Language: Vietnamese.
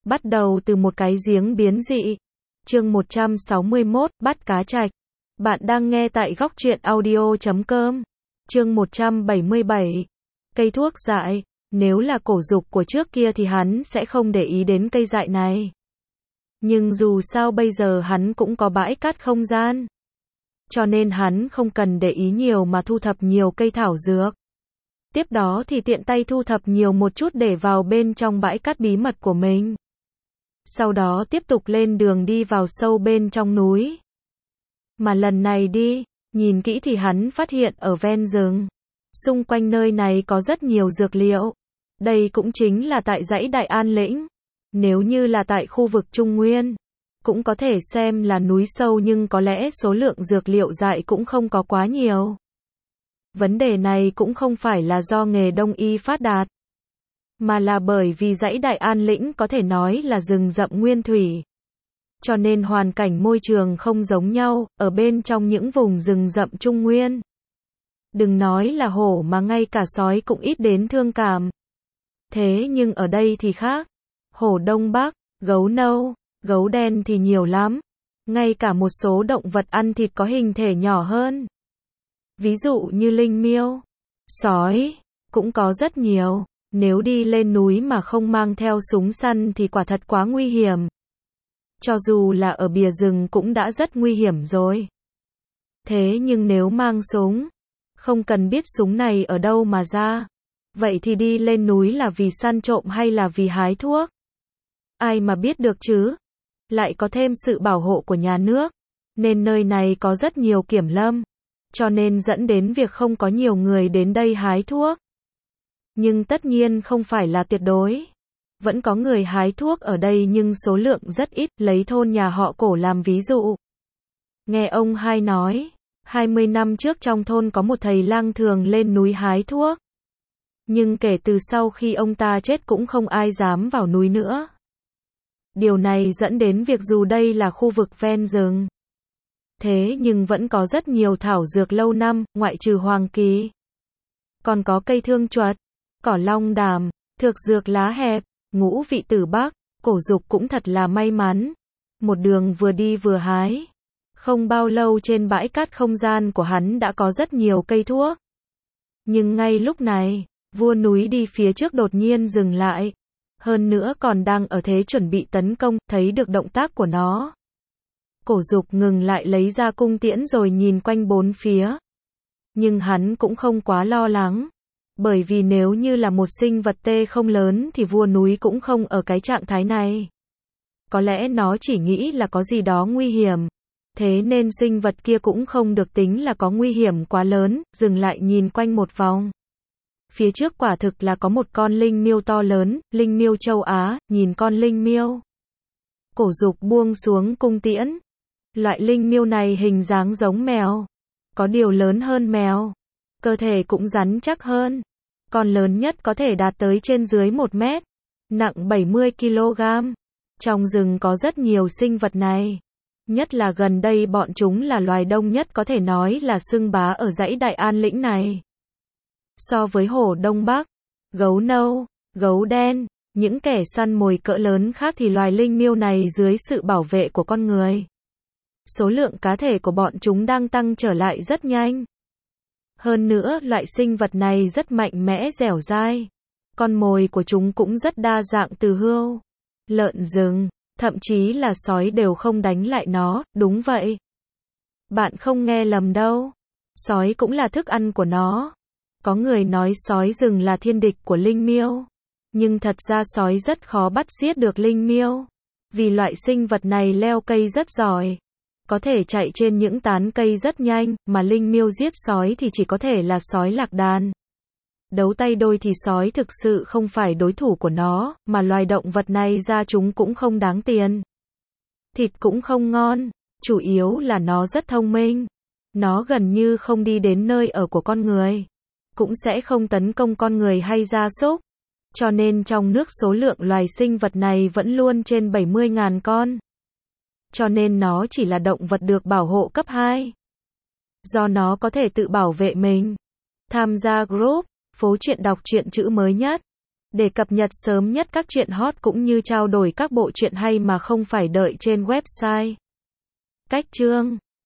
Bắt đầu từ một cái giếng biến dị. Chương 161, bắt cá trạch. Bạn đang nghe tại góc truyện audio.com. Chương 177. Cây thuốc dại. Nếu là Cổ Dục của trước kia thì hắn sẽ không để ý đến cây dại này. Nhưng dù sao bây giờ hắn cũng có bãi cát không gian. Cho nên hắn không cần để ý nhiều mà thu thập nhiều cây thảo dược. Tiếp đó thì tiện tay thu thập nhiều một chút để vào bên trong bãi cát bí mật của mình. Sau đó tiếp tục lên đường đi vào sâu bên trong núi. Mà lần này đi, nhìn kỹ thì hắn phát hiện ở ven rừng. Xung quanh nơi này có rất nhiều dược liệu. Đây cũng chính là tại dãy Đại An Lĩnh. Nếu như là tại khu vực Trung Nguyên, cũng có thể xem là núi sâu nhưng có lẽ số lượng dược liệu dại cũng không có quá nhiều. Vấn đề này cũng không phải là do nghề đông y phát đạt, mà là bởi vì dãy Đại An Lĩnh có thể nói là rừng rậm nguyên thủy. Cho nên hoàn cảnh môi trường không giống nhau, ở bên trong những vùng rừng rậm Trung Nguyên. Đừng nói là hổ mà ngay cả sói cũng ít đến thương cảm. Thế nhưng ở đây thì khác. Hổ Đông Bắc, gấu nâu, gấu đen thì nhiều lắm. Ngay cả một số động vật ăn thịt có hình thể nhỏ hơn. Ví dụ như linh miêu, sói, cũng có rất nhiều. Nếu đi lên núi mà không mang theo súng săn thì quả thật quá nguy hiểm. Cho dù là ở bìa rừng cũng đã rất nguy hiểm rồi. Thế nhưng nếu mang súng, không cần biết súng này ở đâu mà ra. Vậy thì đi lên núi là vì săn trộm hay là vì hái thuốc? Ai mà biết được chứ? Lại có thêm sự bảo hộ của nhà nước. Nên nơi này có rất nhiều kiểm lâm. Cho nên dẫn đến việc không có nhiều người đến đây hái thuốc. Nhưng tất nhiên không phải là tuyệt đối. Vẫn có người hái thuốc ở đây nhưng số lượng rất ít, lấy thôn nhà họ Cổ làm ví dụ. Nghe ông hai nói, 20 năm trước trong thôn có một thầy lang thường lên núi hái thuốc. Nhưng kể từ sau khi ông ta chết cũng không ai dám vào núi nữa. Điều này dẫn đến việc dù đây là khu vực ven rừng, thế nhưng vẫn có rất nhiều thảo dược lâu năm, ngoại trừ hoàng kỳ. Còn có cây thương chuột, cỏ long đàm, thược dược lá hẹp, ngũ vị tử bắc. Cổ Dục cũng thật là may mắn. Một đường vừa đi vừa hái. Không bao lâu trên bãi cát không gian của hắn đã có rất nhiều cây thuốc. Nhưng ngay lúc này, vua núi đi phía trước đột nhiên dừng lại. Hơn nữa còn đang ở thế chuẩn bị tấn công, thấy được động tác của nó. Cổ Dục ngừng lại lấy ra cung tiễn rồi nhìn quanh bốn phía. Nhưng hắn cũng không quá lo lắng. Bởi vì nếu như là một sinh vật tê không lớn thì vua núi cũng không ở cái trạng thái này. Có lẽ nó chỉ nghĩ là có gì đó nguy hiểm. Thế nên sinh vật kia cũng không được tính là có nguy hiểm quá lớn, dừng lại nhìn quanh một vòng. Phía trước quả thực là có một con linh miêu to lớn, linh miêu châu Á, nhìn con linh miêu. Cổ Dục buông xuống cung tiễn. Loại linh miêu này hình dáng giống mèo. Có điều lớn hơn mèo. Cơ thể cũng rắn chắc hơn. Con lớn nhất có thể đạt tới trên dưới 1 mét. Nặng 70 kg. Trong rừng có rất nhiều sinh vật này. Nhất là gần đây bọn chúng là loài đông nhất có thể nói là xưng bá ở dãy Đại An Lĩnh này. So với hổ Đông Bắc, gấu nâu, gấu đen, những kẻ săn mồi cỡ lớn khác thì loài linh miêu này dưới sự bảo vệ của con người. Số lượng cá thể của bọn chúng đang tăng trở lại rất nhanh. Hơn nữa, loại sinh vật này rất mạnh mẽ dẻo dai. Con mồi của chúng cũng rất đa dạng từ hươu, lợn rừng, thậm chí là sói đều không đánh lại nó, đúng vậy. Bạn không nghe lầm đâu. Sói cũng là thức ăn của nó. Có người nói sói rừng là thiên địch của linh miêu. Nhưng thật ra sói rất khó bắt giết được linh miêu. Vì loại sinh vật này leo cây rất giỏi. Có thể chạy trên những tán cây rất nhanh, mà linh miêu giết sói thì chỉ có thể là sói lạc đàn. Đấu tay đôi thì sói thực sự không phải đối thủ của nó, mà loài động vật này ra chúng cũng không đáng tiền. Thịt cũng không ngon, chủ yếu là nó rất thông minh. Nó gần như không đi đến nơi ở của con người. Cũng sẽ không tấn công con người hay gia súc. Cho nên trong nước số lượng loài sinh vật này vẫn luôn trên 70.000 con. Cho nên nó chỉ là động vật được bảo hộ cấp 2. Do nó có thể tự bảo vệ mình. Tham gia group, phố truyện đọc truyện chữ mới nhất. Để cập nhật sớm nhất các truyện hot cũng như trao đổi các bộ truyện hay mà không phải đợi trên website. Cách chương